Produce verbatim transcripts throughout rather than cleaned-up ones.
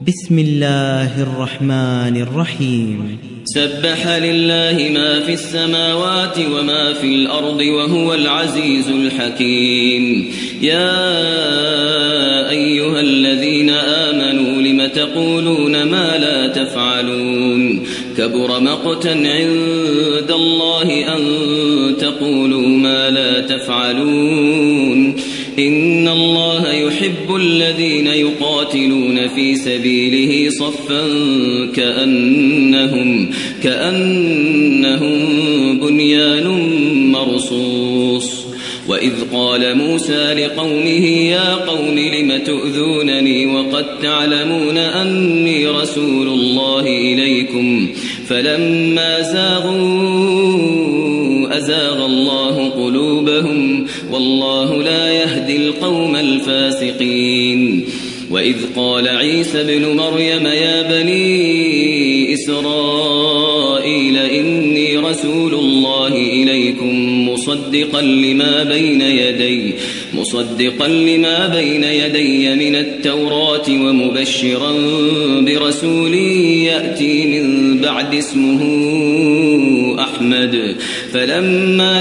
بسم الله الرحمن الرحيم. سبح لله ما في السماوات وما في الأرض وهو العزيز الحكيم. يا أيها الذين آمنوا لم تقولون ما لا تفعلون كبر مقتا عند الله أن تقولوا ما لا تفعلون إن الله يحب الذين يقاتلون في سبيله صفا كأنهم, كأنهم بنيان مرصوص. وإذ قال موسى لقومه يا قوم لم تؤذونني وقد تعلمون أني رسول الله إليكم فلما زاغوا أزاغ الله قلوبهم والله لا يهدي القوم الفاسقين. وإذ قال عيسى ابن مريم يا بني إسرائيل إني رسول الله إليكم مصدقا لما بين يدي مصدقا لما بين يدي من التوراة ومبشرا برسول يأتي من بعد اسمه أحمد. فلما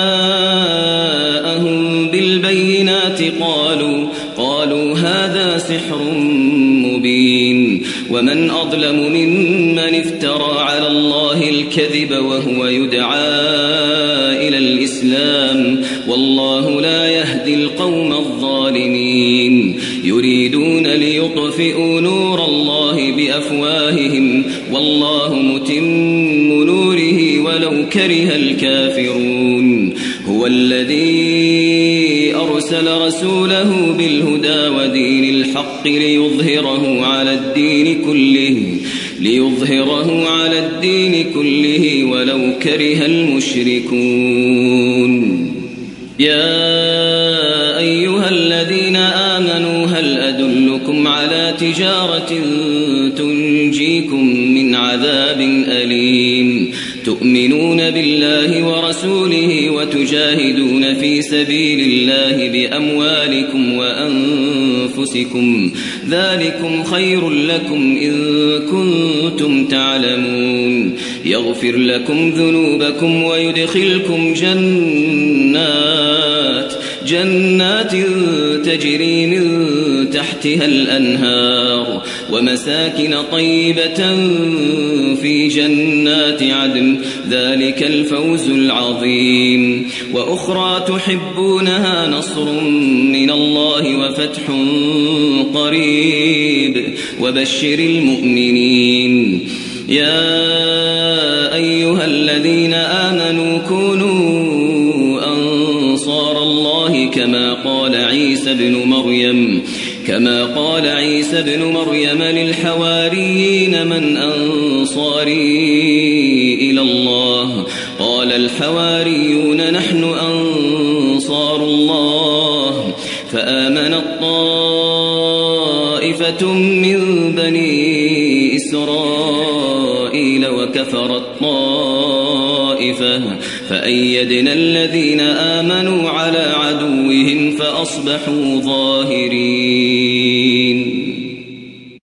جاءهم بالبينات قالوا قالوا هذا سحر مبين. ومن أظلم ممن افترى على الله الكذب وهو يدعى إلى الإسلام والله لا يهدي القوم الظالمين. يريدون ليطفئوا نور الله بأفواههم والله متم نوره ولو كره الكافرون. هو الذي أرسل رسوله بالهدى ودين الحق ليظهره على الدين كله ليظهره على الدين كله ولو كره المشركون. يا أيها الذين آمنوا هل أدلكم على تجارة تنجيكم من عذاب أليم تؤمنون بالله ورسوله وتجاهدون في سبيل الله بأموالكم وأنفسكم ذلكم خير لكم إن كنتم تعلمون. يغفر لكم ذنوبكم ويدخلكم جنات جنات تجري من تحتها الأنهار ومساكن طيبة في جنات عدن ذلك الفوز العظيم. وأخرى تحبونها نصر من الله وفتح قريب وبشر المؤمنين. يا أيها الذين آمنوا كونوا أنصار الله كما قال عيسى ابن مريم كما قال عيسى ابن مريم للحواريين من أنصاري إلى الله قال الحواريون نحن أنصار الله فآمنت طائفة من بني إسرائيل وكفرت طائفة فأيدنا الذين آمنوا على عدوهم فأصبحوا ظاهرين.